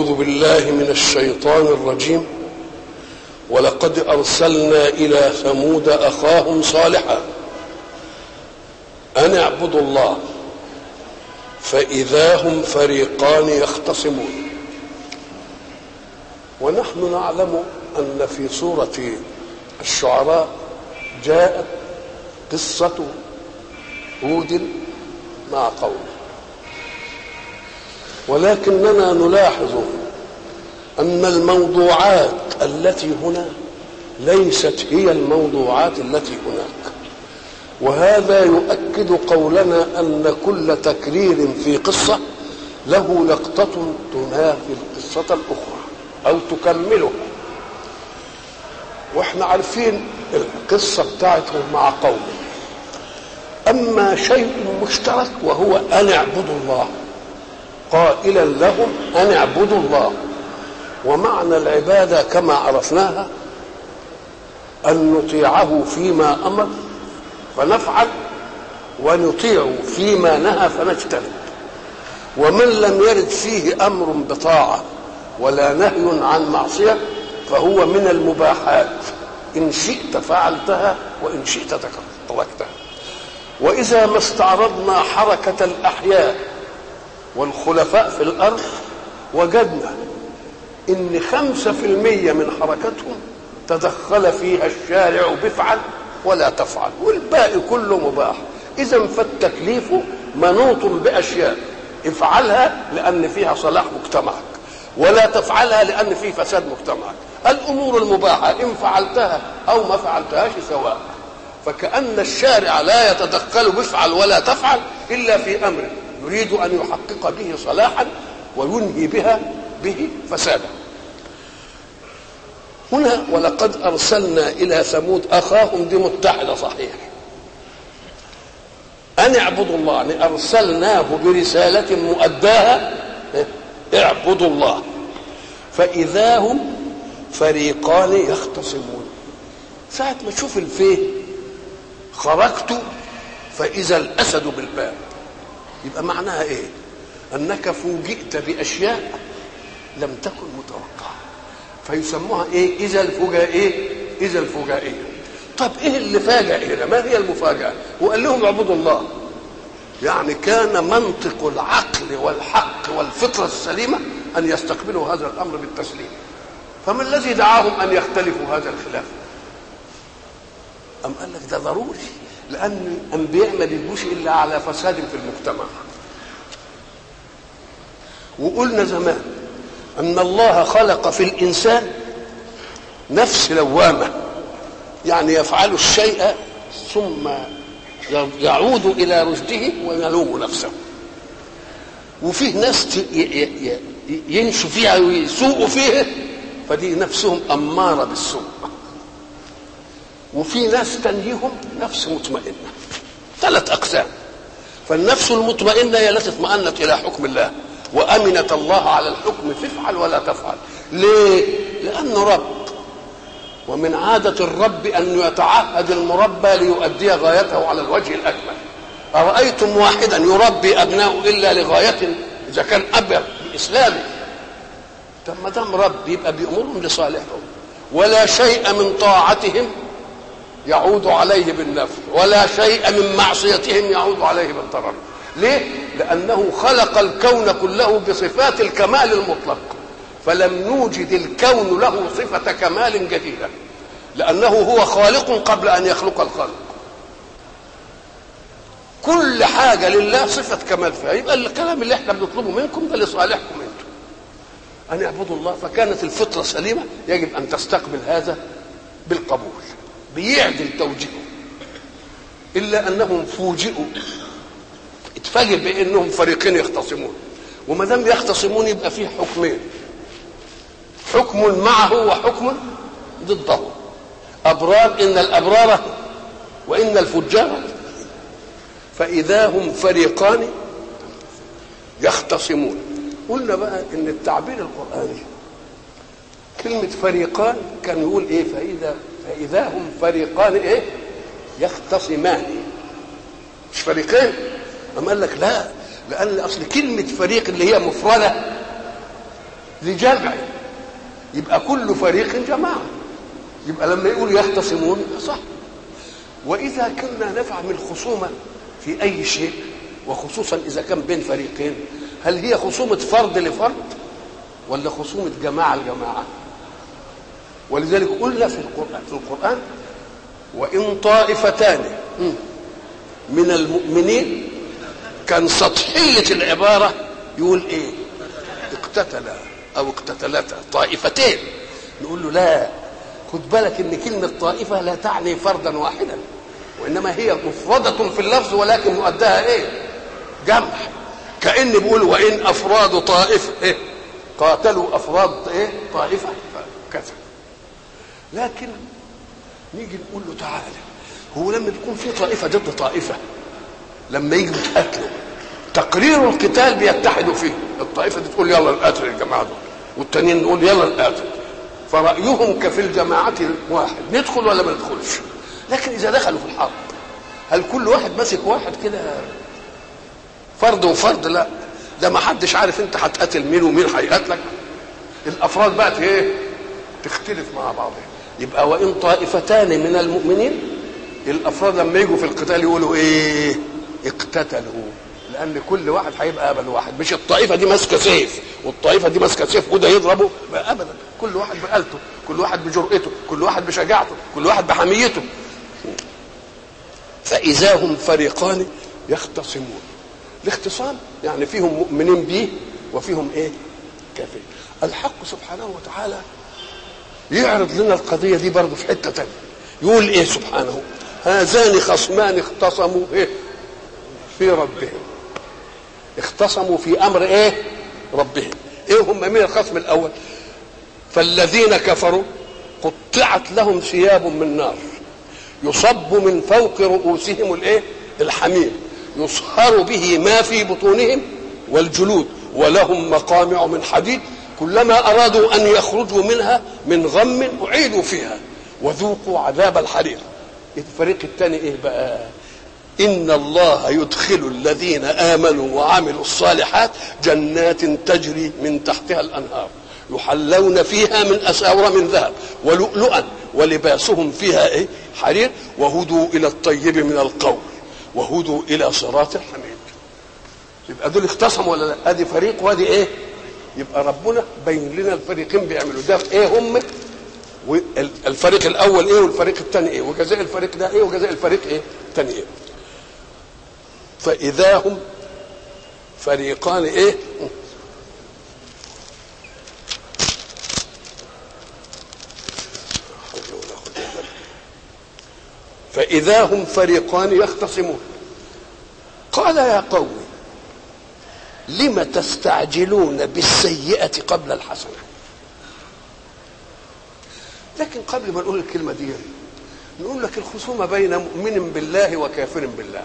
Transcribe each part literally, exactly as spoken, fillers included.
أعوذ بالله من الشيطان الرجيم. ولقد أرسلنا إلى ثمود أخاهم صالحا أن اعبدوا الله فإذا هم فريقان يختصمون. ونحن نعلم أن في سورة الشعراء جاءت قصة هود مع قومه، ولكننا نلاحظ أن الموضوعات التي هنا ليست هي الموضوعات التي هناك، وهذا يؤكد قولنا أن كل تكرير في قصة له لقطة تنافي القصة الأخرى أو تكملها. واحنا عارفين القصة بتاعتهم مع قومه، أما شيء مشترك وهو أن اعبدوا الله، قائلا لهم أن اعبدوا الله. ومعنى العبادة كما عرفناها أن نطيعه فيما أمر فنفعل، ونطيعه فيما نهى فنجتنب. ومن لم يرد فيه أمر بطاعة ولا نهي عن معصية فهو من المباحات، إن شئت فعلتها وإن شئت تركتها. وإذا ما استعرضنا حركة الأحياء والخلفاء في الأرض وجدنا إن خمسة في المية من حركتهم تدخل فيها الشارع بفعل ولا تفعل، والباقي كله مباح. إذا فالتكليف منوط بأشياء، افعلها لأن فيها صلاح مجتمعك، ولا تفعلها لأن فيه فساد مجتمعك. الأمور المباحة إن فعلتها أو ما فعلتهاش سواء. فكأن الشارع لا يتدخل بفعل ولا تفعل إلا في أمر يريد أن يحقق به صلاحا وينهي بها به فسادا. هنا ولقد أرسلنا إلى ثمود أخاهم، دي متحدة صحيح، أن اعبدوا الله، يعني أرسلناه برسالة مؤداها اعبدوا الله فإذا هم فريقان يختصمون. ساعة ما تشوف الفيه خرجت فإذا الأسد بالباب، يبقى معناها إيه؟ أنك فوجئت بأشياء لم تكن متوقعة، فيسموها إيه؟ إذا الفجائية. إذا الفجائية. طب إيه اللي فاجأ هنا؟ ما هي المفاجأة؟ وقال لهم اعبدوا الله، يعني كان منطق العقل والحق والفطرة السليمة أن يستقبلوا هذا الأمر بالتسليم. فما الذي دعاهم أن يختلفوا هذا الخلاف؟ أم قال لك ده ضروري، لأن الأنبياء ما بيجوش إلا على فساد في المجتمع. وقلنا زمان أن الله خلق في الإنسان نفس لوامة، يعني يفعل الشيء ثم يعود إلى رشده ويلوم نفسه. وفيه ناس ينشوا فيها ويسوءوا فيه، فدي نفسهم أمارة بالسوء. وفي ناس تنجيهم نفس مطمئنة، ثلاث أقسام. فالنفس المطمئنة هي التي اطمأنت إلى حكم الله وأمنت الله على الحكم، تفعل ولا تفعل. ليه؟ لأنه رب، ومن عادة الرب أن يتعهد المربى ليؤدي غايته على الوجه الأكمل. أرأيتم واحدا يربي أبناءه إلا لغاية إذا كان أب إسلامي؟ طب ما دام رب يبقى بيأمرهم لصالحهم، ولا شيء من طاعتهم يعود عليه بالنفع، ولا شيء من معصيتهم يعود عليه بالضرر. ليه؟ لأنه خلق الكون كله بصفات الكمال المطلق، فلم نوجد الكون له صفة كمال جديدة، لأنه هو خالق قبل أن يخلق الخلق. كل حاجة لله صفة كمال فيها. يبقى الكلام اللي احنا بنطلبه منكم ده لصالحكم انتم، أن يعبدوا الله. فكانت الفطرة سليمة يجب أن تستقبل هذا بالقبول، بيعدل توجيهه. إلا أنهم فوجئوا، اتفاجئ بأنهم فريقين يختصمون. وما دام يختصمون يبقى فيه حكمين، حكم معه وحكم ضده. أبرار إن الأبرار وإن الفجار. فإذا هم فريقان يختصمون. قلنا بقى إن التعبير القرآني كلمة فريقان كان يقول إيه؟ فإذا فإذا هم فريقان إيه؟ يختصمان، مش فريقين. أما قال لك لا، لأن أصل كلمة فريق اللي هي مفردة لجمع، يبقى كل فريق جماعة، يبقى لما يقول يختصمون صح. وإذا كنا نفهم الخصومة في أي شيء، وخصوصا إذا كان بين فريقين، هل هي خصومة فرد لفرد ولا خصومة جماعة لجماعة؟ ولذلك قلنا في القرآن, في القرآن وإن طائفتان من المؤمنين، كان سطحية العبارة يقول إيه؟ اقتتلا أو اقتتلتا طائفتين. نقول له لا، خد بالك إن كلمة طائفة لا تعني فردا واحدا، وإنما هي مفردة في اللفظ ولكن مؤداها إيه؟ جمع. كأن بيقول وإن أفراد طائفة إيه؟ قاتلوا أفراد إيه؟ طائفة كذا. لكن نيجي نقول له تعالى، هو لما بيكون في طائفة ضد طائفة، لما يجوا يتقاتلوا تقرير القتال بيتحدوا فيه، الطائفة دي تقول يلا نقاتل الجماعة دول، والتانيين نقول يلا نقاتل، فرأيهم كفي الجماعة واحد، ندخل ولا ما ندخلش. لكن إذا دخلوا في الحرب، هل كل واحد ماسك واحد كده فرد وفرد؟ لا، ده ما حدش عارف انت هتقاتل مين ومين هيقاتلك. الافراد بقت ايه؟ تختلف مع بعضها. يبقى وان طائفتان من المؤمنين، الافراد لما يجوا في القتال يقولوا ايه؟ اقتتلوا، لان كل واحد هيبقى قبل واحد، مش الطائفه دي ماسكه سيف والطائفه دي ماسكه سيف وده يضربه ابدا، كل واحد بآلته، كل واحد بجرأته، كل واحد بشجاعته، كل واحد بحميته. فإذا هم فريقان يختصمون. الاختصام يعني فيهم مؤمنين به وفيهم ايه؟ كافرين. الحق سبحانه وتعالى يعرض لنا القضيه دي برضه في حته ثانيه، يقول ايه سبحانه؟ هذان خصمان اختصموا ايه؟ في ربهم. اختصموا في امر ايه؟ ربهم. ايه هم؟ مين الخصم الاول؟ فالذين كفروا قطعت لهم ثياب من نار يصب من فوق رؤوسهم الايه؟ الحميم، يصهر به ما في بطونهم والجلود، ولهم مقامع من حديد، كلما ارادوا ان يخرجوا منها من غم اعيدوا فيها وذوقوا عذاب الحريق. الفريق الثاني ايه بقى؟ ان الله يدخل الذين امنوا وعملوا الصالحات جنات تجري من تحتها الانهار يحلون فيها من اساور من ذهب ولؤلؤا ولباسهم فيها ايه؟ حرير، وهدوا الى الطيب من القول وهدوا الى صراط الحميد. يبقى دول اختصموا ولا لا؟ ادي فريق وادي ايه؟ يبقى ربنا بين لنا الفريقين بيعملوا ده ايه هم؟ والفريق الاول ايه والفريق الثاني ايه، وجزاء الفريق ده ايه وجزاء الفريق ايه الثاني ايه. فاذا هم فريقان ايه؟ فإذا هم فريقان يختصمون. قال يا قوم لم تستعجلون بالسيئة قبل الحسنة. لكن قبل ما نقول الكلمة دي نقول لك الخصومة بين مؤمن بالله وكافر بالله،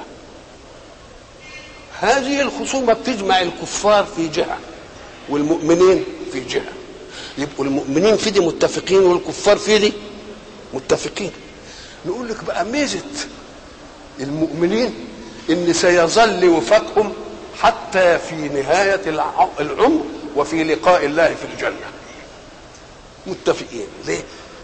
هذه الخصومة بتجمع الكفار في جهة والمؤمنين في جهة، يبقوا المؤمنين في دي متفقين والكفار في دي متفقين. نقول لك بقى ميزة المؤمنين ان سيظل وفاقهم حتى في نهاية العمر وفي لقاء الله في الجنة متفقين. ليه؟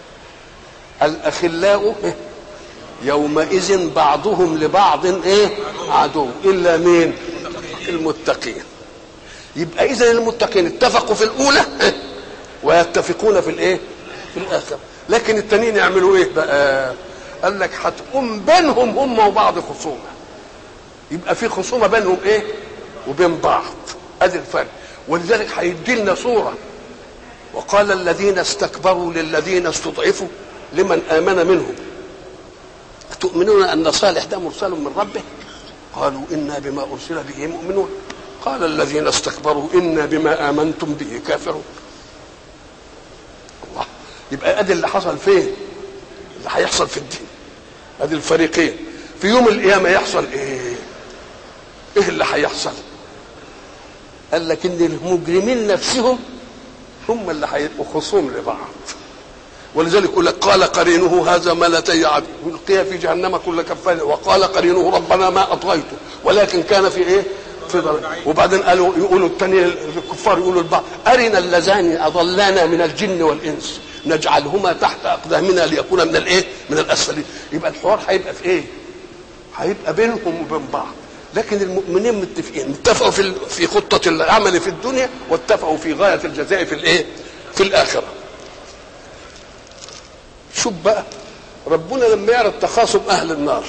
الأخلاء يومئذ بعضهم لبعض ايه؟ عدو الا مين؟ المتقين. يبقى اذا المتقين اتفقوا في الاولى ويتفقون في الايه؟ في الاخر. لكن التانيين يعملوا ايه بقى؟ قال لك هتقوم بينهم هم وبعض خصومه، يبقى في خصومه بينهم ايه؟ وبين بعض. ادي الفرق. ولذلك هيدي لنا صوره، وقال الذين استكبروا للذين استضعفوا لمن امن منهم تؤمنون ان صالح ده مرسل من ربه؟ قالوا انا بما ارسل به مؤمنون. قال الذين استكبروا انا بما امنتم به كافرون. الله. يبقى ادي اللي حصل فين؟ اللي هيحصل في الدين. ادي الفريقين. في يوم القيامه يحصل ايه؟ ايه اللي هيحصل؟ قال لك ان المجرمين نفسهم هم اللي هيبقوا خصوم لبعض. ولذلك يقول لك قال قرينه هذا ما لدي عدو يلقي في جهنم كل كفار، وقال قرينه ربنا ما اطغيته ولكن كان في ايه؟ في ضلال. وبعدين قالوا يقولوا الثاني الكفار يقولوا البعض ارنا اللذان اضلانا من الجن والانس نجعلهما تحت اقدامنا ليكون من الايه من الاسفلين. يبقى الحوار هيبقى في ايه؟ هيبقى بينهم وبين بعض. لكن المؤمنين متفقين، اتفقوا في في خطه العمل في الدنيا واتفقوا في غايه الجزاء في الايه؟ في الاخره. شوف بقى ربنا لما يعرض تخاصم اهل النار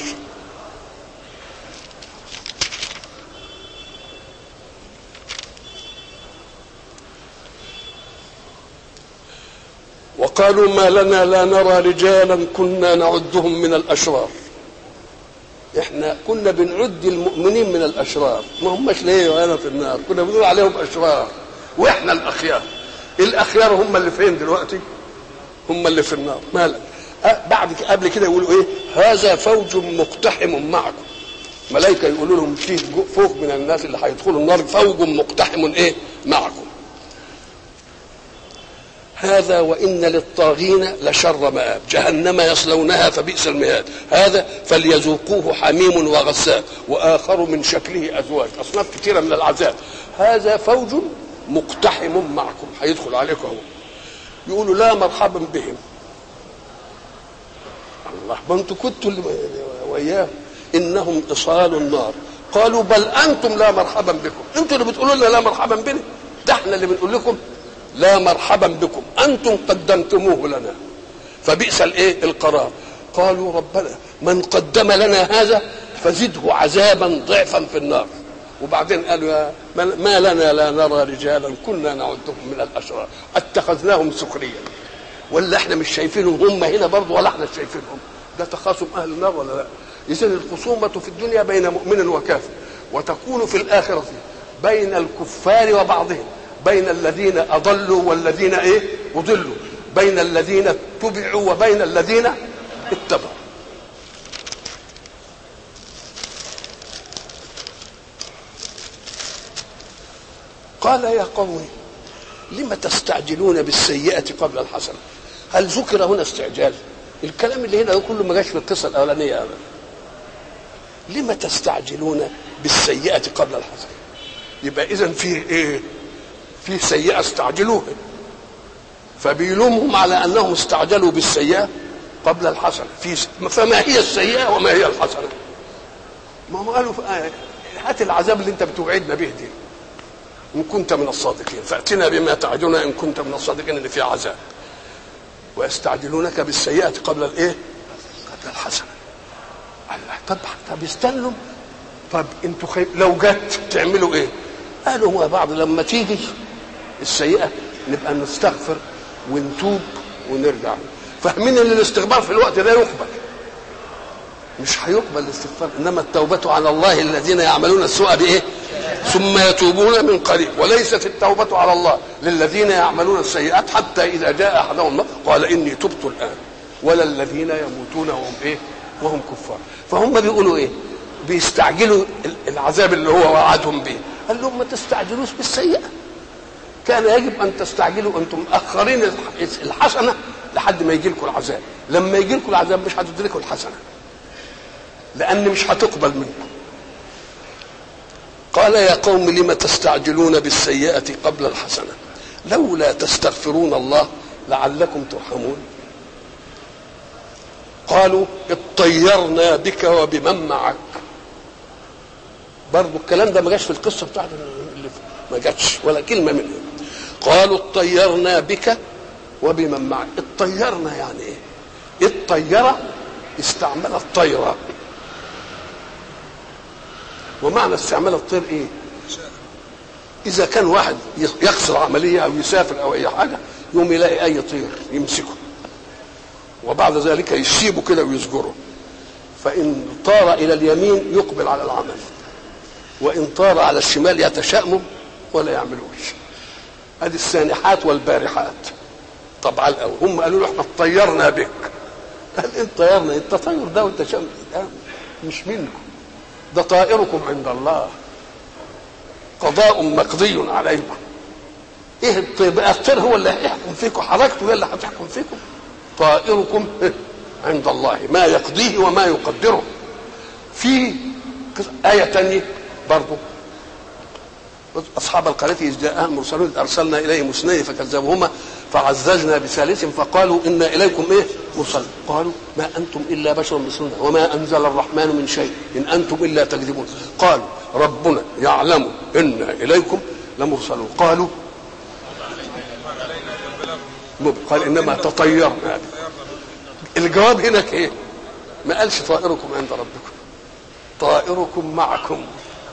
وقالوا ما لنا لا نرى رجالا كنا نعدهم من الاشرار. احنا كنا بنعد المؤمنين من الاشرار، ما هماش ليه وانا في النار، كنا بنقول عليهم اشرار واحنا الاخيار. الاخيار هم اللي فين دلوقتي؟ هم اللي في النار. مالك أه بعد قبل كده يقولوا ايه؟ هذا فوج مقتحم معكم. ملائكه يقولوا لهم في فوق من الناس اللي هيدخلوا النار فوج مقتحم ايه معكم. هذا وإن للطاغين لشر مآب جهنم يصلونها فبئس المهاد. هذا فليذوقوه حميم وغساق وآخر من شكله أزواج. أصناف كثيرة من العذاب. هذا فوج مقتحم معكم هيدخل عليكم هو. يقولوا لا مرحبا بهم. الله ما انتم كنتوا وياه إنهم إصال النار. قالوا بل أنتم لا مرحبا بكم. أنتم اللي بتقولوا لنا لا مرحبا بنا، ده احنا اللي بنقول لكم لا مرحبا بكم انتم قدمتموه لنا فبئس الايه القرار. قالوا ربنا من قدم لنا هذا فزده عذابا ضعفا في النار. وبعدين قالوا يا ما لنا لا نرى رجالا كنا نعدهم من الاشرار اتخذناهم سخريا. ولا احنا مش شايفينهم هم هنا برضه ولا احنا شايفينهم؟ ده تخاصم اهل النار ولا لا؟ اذا الخصومه في الدنيا بين مؤمن وكافر، وتكون في الاخره بين الكفار وبعضهم، بين الذين اضلوا والذين ايه اضلوا، بين الذين اتبعوا وبين الذين اتبعوا. قال يا قوم لم تستعجلون بالسيئة قبل الحسنة. هل ذكر هنا استعجال؟ الكلام اللي هنا كله ما جاش في القصة الأولانية أبدا. لم تستعجلون بالسيئة قبل الحسنة؟ يبقى إذن فيه إيه؟ في سيئة استعجلوها، فبيلومهم على أنهم استعجلوا بالسيئة قبل الحسنة. في فما هي السيئة وما هي الحسنة؟ ما هم قالوا هات العذاب اللي أنت بتوعدنا به دي إن كنت من الصادقين، فأتنا بما تعدنا إن كنت من الصادقين اللي فيه عذاب. ويستعجلونك بالسيئة قبل الإيه؟ قبل الحسنة. طب طب استنوا، طب أنتوا خي... لو جت تعملوا إيه؟ قالوا ما بعض لما تيجي السيئة نبقى نستغفر ونتوب ونرجع. فاهمين ان الاستغفار في الوقت ده يقبل؟ مش هيقبل الاستغفار، انما التوبة على الله الذين يعملون السوء بايه؟ ثم يتوبون من قريب. وليست التوبة على الله للذين يعملون السيئات حتى اذا جاء احدهم قال اني تبت الان، ولا الذين يموتون وهم ايه؟ وهم كفار. فهم بيقولوا ايه؟ بيستعجلوا العذاب اللي هو وعدهم به. قال لهم ما تستعجلوش بالسيئة، كان يجب ان تستعجلوا، انتم مأخرين الحسنة لحد ما يجي لكم العذاب. لما يجي لكم العذاب مش هتدركوا الحسنة لان مش هتقبل منكم. قال يا قوم لم تستعجلون بالسيئة قبل الحسنة لولا تستغفرون الله لعلكم ترحمون. قالوا اطيرنا بك وبمن معك. برضو الكلام ده ما جاش في القصة بتاعت اللي ما جاتش ولا كلمة منها. قالوا اطيرنا بك وبمن معك. اطيرنا يعني ايه؟ الطيرة استعمل الطيرة. ومعنى استعمال الطير ايه؟ اذا كان واحد يخسر عملية او يسافر او اي حاجة يوم يلاقي اي طير يمسكه وبعد ذلك يسيبه كده ويسجره، فان طار الى اليمين يقبل على العمل، وان طار على الشمال يتشائموا ولا يعملوش. هذه السانحات والبارحات. طبعا الاول هم قالوا له احنا طيرنا بك. قال انت طيرنا؟ التطير ده والتشاؤم مش منكم، ده طائركم عند الله، قضاء مقضي عليكم. ايه الطير؟ الطير هو اللي هيحكم فيكم، حركته هي اللي هتحكم فيكم. طائركم عند الله ما يقضيه وما يقدره. في آية تانية برضو اصحاب القريه اذ جاءهم المرسلون ارسلنا اليهم اثنين فكذبوهما فعززنا بثالث فقالوا انا اليكم ايه مرسلون قالوا ما انتم الا بشر مثلنا وما انزل الرحمن من شيء ان انتم الا تكذبون قالوا ربنا يعلم انا اليكم لمرسلون قالوا قال انما تطيرنا. الجواب هنا ايه؟ ما قالش طائركم عند ربكم، طائركم معكم.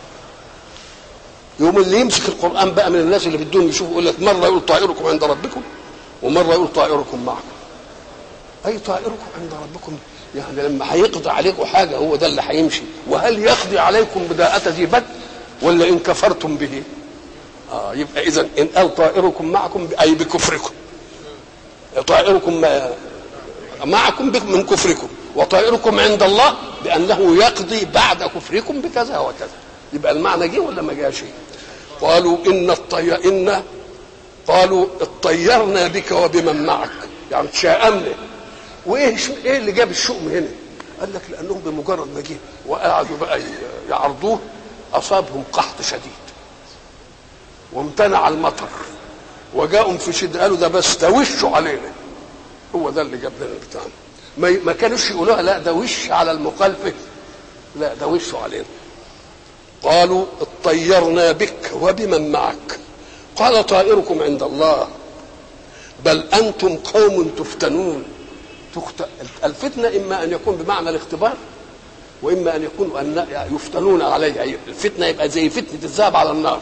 يوم اللي يمسك القرآن بقى من الناس اللي بدهم يشوفوا يقول لك مرة يقول طائركم عند ربكم ومرة يقول طائركم معكم. أي طائركم عند ربكم يعني لما هيقضي عليكم حاجة هو ده اللي هيمشي. وهل يقضي عليكم بداءة ذي بد ولا إن كفرتم به؟ آه يبقى إذا إن قال طائركم معكم أي بكفركم، طائركم معكم من كفركم وطائركم عند الله بأنه يقضي بعد كفركم بكذا وكذا. يبقى المعنى جه ولا ما جاش؟ قالوا ان الطي... ان قالوا اطيرنا بك وبمن معك، يعني تشاءمنا. وايه ايه اللي جاب الشؤم هنا؟ قال لك لانهم بمجرد ما جه وقعدوا بقى يعرضوه اصابهم قحط شديد وامتنع المطر وجاءهم في شده قالوا ده بس ده وشه علينا. هو ده اللي جاب لنا بتاعنا. ما... ما كانوش يقولوها لا ده وش على المخالفه، لا ده وشه علينا. قالوا اطيرنا بك وبمن معك قال طائركم عند الله بل انتم قوم تفتنون. الفتنه اما ان يكون بمعنى الاختبار واما ان يكون ان يفتنون عليه. الفتنه يبقى زي فتنه الذهب على النار.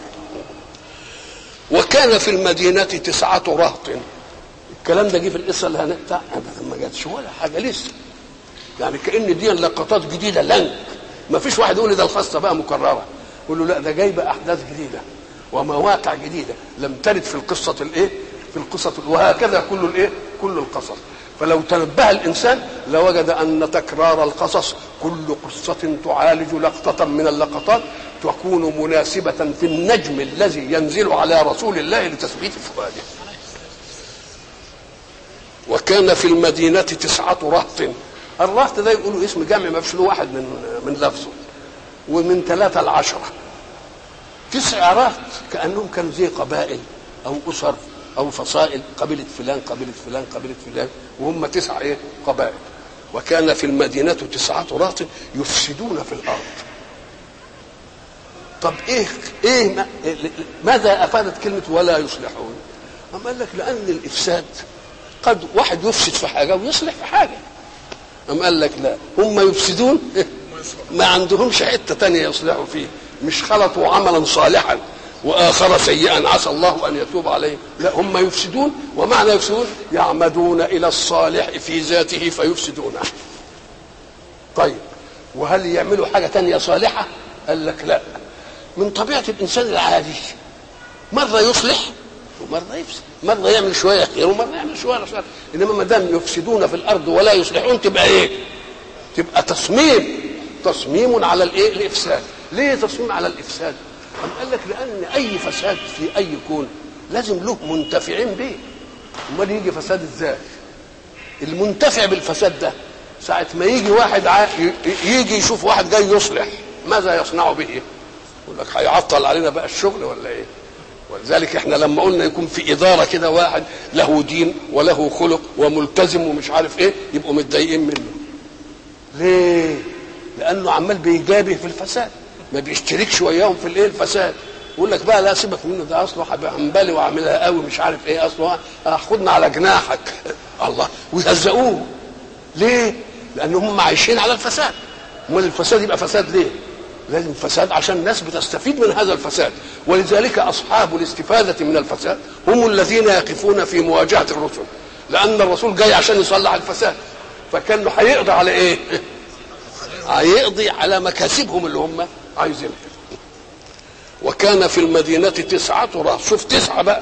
وكان في المدينه تسعه رهط. الكلام ده جه في القصه اللي هنقطع ابدا ما جاتش ولا حاجه لسه، يعني كأن دي لقطات جديده لنك. ما فيش واحد يقول لي ده القصه بقى مكرره، يقول له لا ده جايبه احداث جديده ومواقع جديده لم ترد في القصه الايه في القصه. وهكذا كل الايه كل القصص. فلو تنبه الانسان لوجد ان تكرار القصص كل قصه تعالج لقطه من اللقطات تكون مناسبه في النجم الذي ينزل على رسول الله لتثبيت فؤاده. وكان في المدينه تسعه رهط. الرهط ده يقولوا اسم جمع ما فيش له واحد من من لفظه، ومن ثلاثة لعشرة. تسع رهط كأنهم كانوا زي قبائل أو أسر أو فصائل، قبيلة فلان قبيلة فلان قبيلة فلان، وهم تسع إيه قبائل. وكان في المدينة تسعة رهط يفسدون في الأرض. طب إيه إيه ماذا أفادت كلمة ولا يصلحون؟ أما قال لك لأن الإفساد قد واحد يفسد في حاجة ويصلح في حاجة. أم قال لك لا هم يفسدون ما عندهمش حته تانية يصلحوا فيه، مش خلطوا عملا صالحا واخر سيئا عسى الله ان يتوب عليه، لا هم يفسدون. ومعنى يفسدون يعمدون الى الصالح في ذاته فيفسدونه. طيب وهل يعملوا حاجه تانية صالحه؟ قال لك لا. من طبيعه الانسان العادي مره يصلح ومره يفسد، مره يعمل شويه خير ومره يعمل شويه شر. انما ما دام يفسدون في الارض ولا يصلحون تبقى ايه؟ تبقى تصميم تصميم على الايه الافساد. ليه تصميم على الافساد؟ أم قال لك لان اي فساد في اي كون لازم له منتفعين به. امال يجي فساد ازاي؟ المنتفع بالفساد ده ساعه ما يجي واحد ع... يجي يشوف واحد جاي يصلح ماذا يصنع به؟ يقول لك هيعطل علينا بقى الشغل ولا ايه؟ ولذلك احنا لما قلنا يكون في اداره كده واحد له دين وله خلق وملتزم ومش عارف ايه يبقوا متضايقين منه. ليه؟ لانه عمال بيجابه في الفساد، ما بيشتركش وياهم في الايه الفساد. يقول لك بقى لا سيبك منه ده اصله هنبالي واعملها قوي مش عارف ايه اصله هاخدنا على جناحك الله ويهزقوه. ليه؟ لان هم عايشين على الفساد. امال الفساد يبقى فساد ليه؟ لازم فساد عشان الناس بتستفيد من هذا الفساد. ولذلك اصحاب الاستفاده من الفساد هم الذين يقفون في مواجهه الرسل، لان الرسول جاي عشان يصلح الفساد، فكانه هيقضي على ايه؟ هيقضي على مكاسبهم اللي هم عايزينها. وكان في المدينة تسعة رهط. شوف تسعة بقى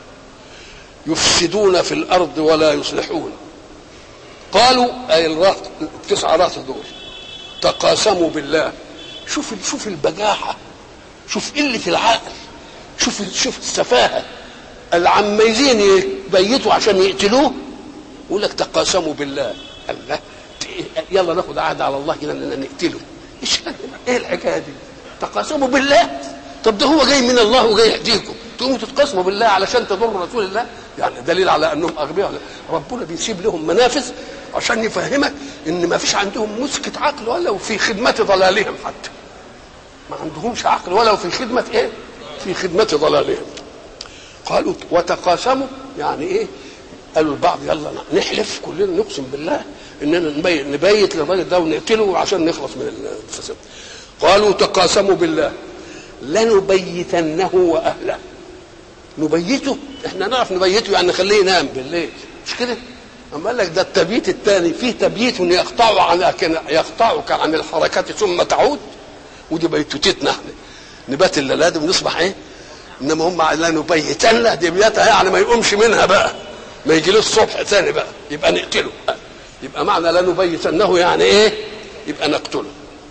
يفسدون في الأرض ولا يصلحون. قالوا أي الرهط التسعة رهط دول تقاسموا بالله. شوف شوف البجاحة، شوف قلة العقل، شوف شوف السفاهة. العميزين يبيتوا عشان يقتلوه يقول لك تقاسموا بالله. الله يلا ناخد عهد على الله كده ان نقتله. ايش ايه الحكايه دي؟ تقاسموا بالله طب ده هو جاي من الله وجاي يهديكم، تقوموا تتقسموا بالله علشان تضروا رسول الله؟ يعني دليل على انهم اغبياء. ربنا بيسيب لهم منافذ عشان يفهمك ان ما فيش عندهم مسكه عقل ولو في خدمه ضلالهم، حتى ما عندهمش عقل ولو في خدمه ايه؟ في خدمه ضلالهم. قالوا وتقاسموا، يعني ايه؟ قالوا البعض يلا نحلف كلنا نقسم بالله اننا نبيت للراجل ده ونقتله عشان نخلص من الفساد. قالوا تقاسموا بالله لنبيتنه واهله. نبيته، احنا نعرف نبيته يعني نخليه ينام بالليل، مش كده؟ اما قال لك ده التبييت الثاني فيه تبييت يقطع عن يقطعك عن الحركات ثم تعود، ودي بيتوتتنا احنا نبات الليالي ونصبح ايه؟ انما هم لا نبيتن دي بيتها يعني ما يقومش منها بقى، ما يجي له الصبح ثاني بقى يبقى نقتله. يبقى معنى لا نبيتنه يعني ايه؟ يبقى نقتله.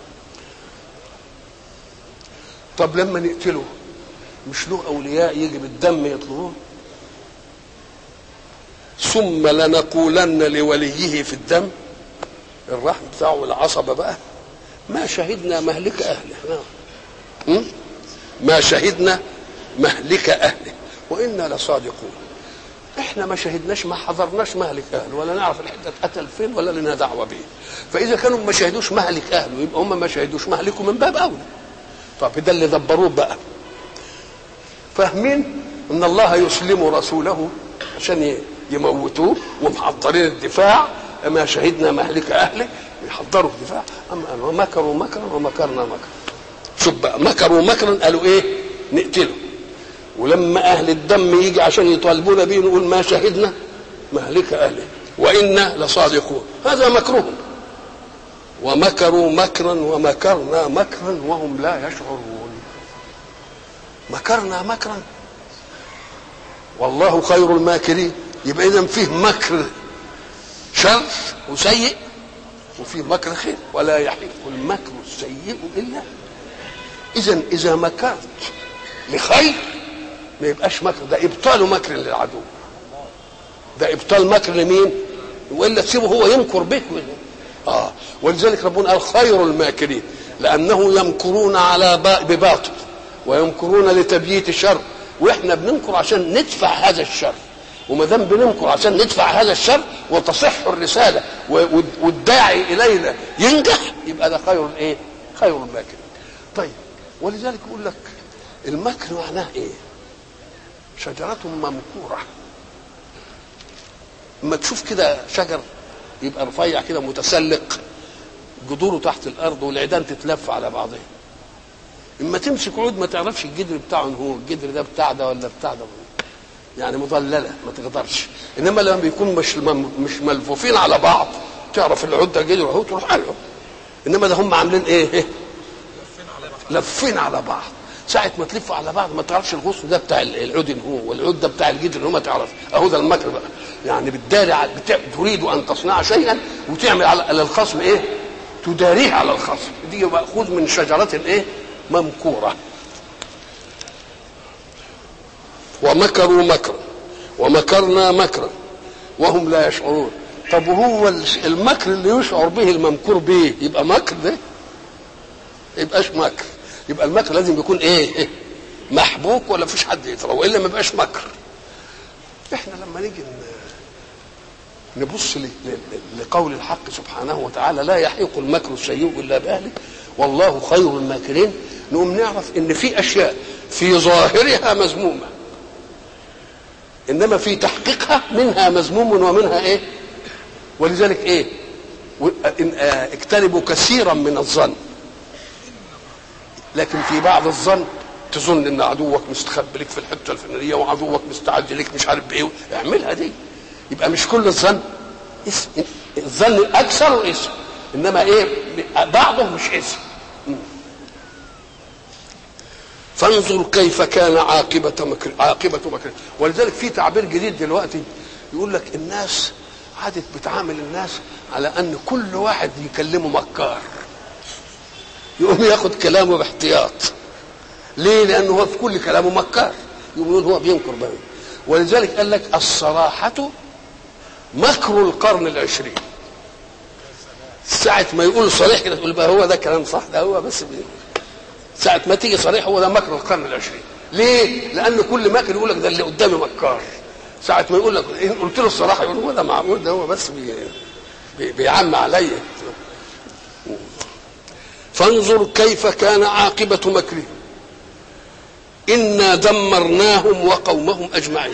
طب لما نقتله مش له اولياء يجي بالدم يطلبوه؟ ثم لنقولن لوليه في الدم، الرحم بتاعه والعصبه بقى، ما شهدنا مهلك اهله، ما شهدنا مهلك اهله وانا لصادقون. احنا ما شهدناش، ما حضرناش مهلك اهله ولا نعرف الحته اتقتل فين ولا لنا دعوه به. فاذا كانوا ما شهدوش مهلك اهله يبقى هم ما شهدوش مهلكه من باب اولى. طب ده اللي دبروه بقى، فاهمين ان الله يسلم رسوله عشان يموتوه ومحضرين الدفاع، ما شهدنا مهلك اهله يحضروا الدفاع. اما مكروا مكرا ومكرنا مكرا. شوف بقى، مكروا مكرا قالوا ايه؟ نقتله. ولما اهل الدم يجي عشان يطالبونا بيه نقول ما شهدنا مهلك اهله وانا لصادقون. هذا مكرهم. ومكروا مكرا ومكرنا مكرا وهم لا يشعرون. مكرنا مكرا والله خير الماكرين. يبقى اذا فيه مكر شر وسيء وفيه مكر خير، ولا يحيق المكر السيء الا. اذا اذا مكرت لخير ما يبقاش مكر، ده ابطال مكر للعدو، ده ابطال مكر لمين؟ والا تسيبه هو يمكر بك. اه ولذلك ربنا قال خير الماكرين، لانه يمكرون على بباطل ويمكرون لتبييت الشر، واحنا بننكر عشان ندفع هذا الشر. وما دام بننكر عشان ندفع هذا الشر وتصح الرساله والداعي الينا ينجح، يبقى ده خير الايه؟ خير الماكرين. طيب ولذلك يقول لك المكر معناه ايه؟ شجرة ممكورة. اما تشوف كده شجر يبقى رفيع كده متسلق جذوره تحت الارض والعيدان تتلف على بعضها، اما تمسك عود ما تعرفش الجدر بتاعه هو الجدر ده بتاع ده ولا بتاع ده، يعني مضلله ما تقدرش. انما لما بيكون مش مش ملفوفين على بعض تعرف العود ده جدر اهو تروح له. انما ده هم عاملين ايه؟ لفين على بعض. ساعة ما تلف على بعض ما تعرفش الغصن ده بتاع العود هو والعود ده بتاع الجدر هو ما تعرف. اهو ده المكر بقى، يعني بتداري على بتاع... تريد ان تصنع شيئا وتعمل على الخصم ايه؟ تداريه على الخصم. دي مأخوذ من شجرة ايه؟ ممكورة. ومكروا مكرا ومكرنا مكرا وهم لا يشعرون. طب وهو المكر اللي يشعر به الممكور به يبقى مكر؟ ده يبقاش مكر. يبقى المكر لازم يكون ايه؟ محبوك ولا فيش حد يطرأ، والا ما يبقاش مكر. احنا لما نيجي نبص لقول الحق سبحانه وتعالى لا يحيق المكر السيء الا باهله والله خير الماكرين، نقوم نعرف ان في اشياء في ظاهرها مذمومه انما في تحقيقها منها مذموم ومنها ايه؟ ولذلك ايه؟ اجتنبوا كثيرا من الظن، لكن في بعض الظن تظن ان عدوك مستخبي لك في الحته الفلانيه وعدوك مستعد لك مش عارف بايه، اعملها دي. يبقى مش كل الظن اسم، الظن اكثر اسم، انما ايه؟ بعضه مش اسم. فانظر كيف كان عاقبه مكر عاقبه مكر. ولذلك في تعبير جديد دلوقتي يقول لك الناس عادت بتعامل الناس على ان كل واحد يكلمه مكار، يقوم ياخد كلامه باحتياط. ليه؟ لانه هو في كل كلامه مكار، يقول هو بينكر بقى. ولذلك قال لك الصراحه مكر القرن العشرين. ساعة ما يقول صريح كده تقول بقى هو ده كلام صح، ده هو بس بي... ساعه ما تيجي صريح هو ده مكر القرن العشرين. ليه؟ لان كل ماكر يقول لك ده اللي قدامي مكار. ساعه ما يقول لك إن قلت له الصراحه يقول هو ده معمول، ده هو بس بي بي بيعم عليا. فانظر كيف كان عاقبه مكرهم انا دمرناهم وقومهم اجمعين.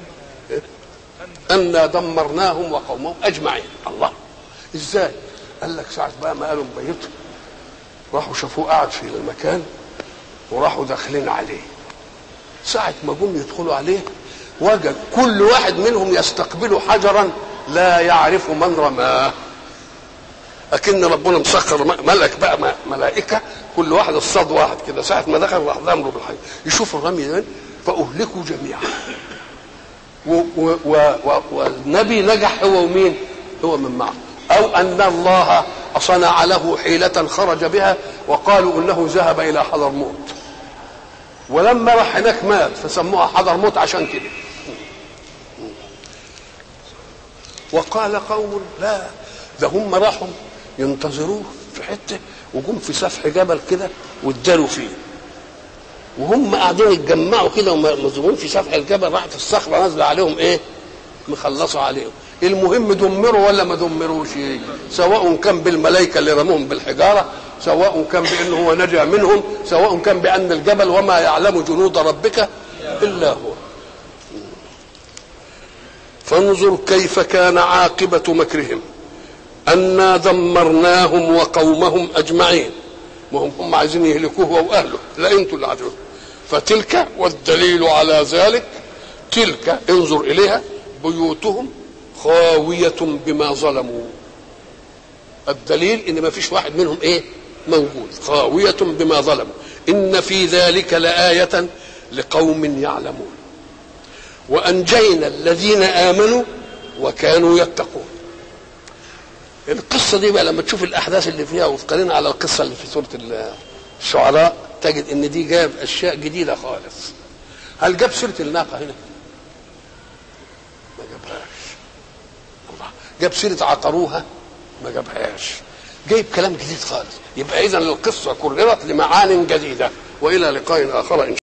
انا دمرناهم وقومهم اجمعين. الله، ازاي؟ قال لك ساعه بقى ما قالوا مبيته راحوا شافوه قاعد في المكان وراحوا داخلين عليه. ساعه ما جم يدخلوا عليه وجد كل واحد منهم يستقبل حجرا لا يعرف من رماه. لكن ربنا مسخر ملك بقى ملائكه كل واحد الصاد واحد كده. ساعه ما دخل راح ضمره بالحجر يشوف الرمي ده فاهلكوا جميعا. والنبي نجح هو ومين؟ هو من معه. او ان الله صنع له حيله خرج بها وقالوا انه ذهب الى حضرموت، ولما راح هناك مات فسموها حضرموت عشان كده. وقال قوم لا، ده هم راحوا ينتظروه في حته وجم في سفح جبل كده واداروا فيه، وهم قاعدين يتجمعوا كده ومزومين في سفح الجبل، راحت الصخره نازله عليهم ايه؟ مخلصوا عليهم. المهم دمروا ولا ما دمروش؟ سواء كان بالملائكه اللي رموهم بالحجاره، سواء كان بانه هو نجا منهم، سواء كان بان الجبل وما يعلم جنود ربك الا هو. فانظر كيف كان عاقبه مكرهم انا دمرناهم وقومهم اجمعين. وهم هم عايزين يهلكوه هو واهله، لا انتوا اللي عايزين. فتلك والدليل على ذلك تلك انظر اليها بيوتهم خاويه بما ظلموا. الدليل ان ما فيش واحد منهم ايه موجود. خاويه بما ظلموا ان في ذلك لآية لقوم يعلمون وانجينا الذين امنوا وكانوا يتقون. القصه دي بقى لما تشوف الاحداث اللي فيها وتقارنها على القصه اللي في سوره الشعراء تجد ان دي جاب اشياء جديده خالص. هل جاب سيره الناقه هنا؟ ما جابهاش. الله، جاب سيره عقروها؟ ما جابهاش. جايب كلام جديد خالص. يبقى اذا القصه كررت لمعان جديده. والى لقاء اخر ان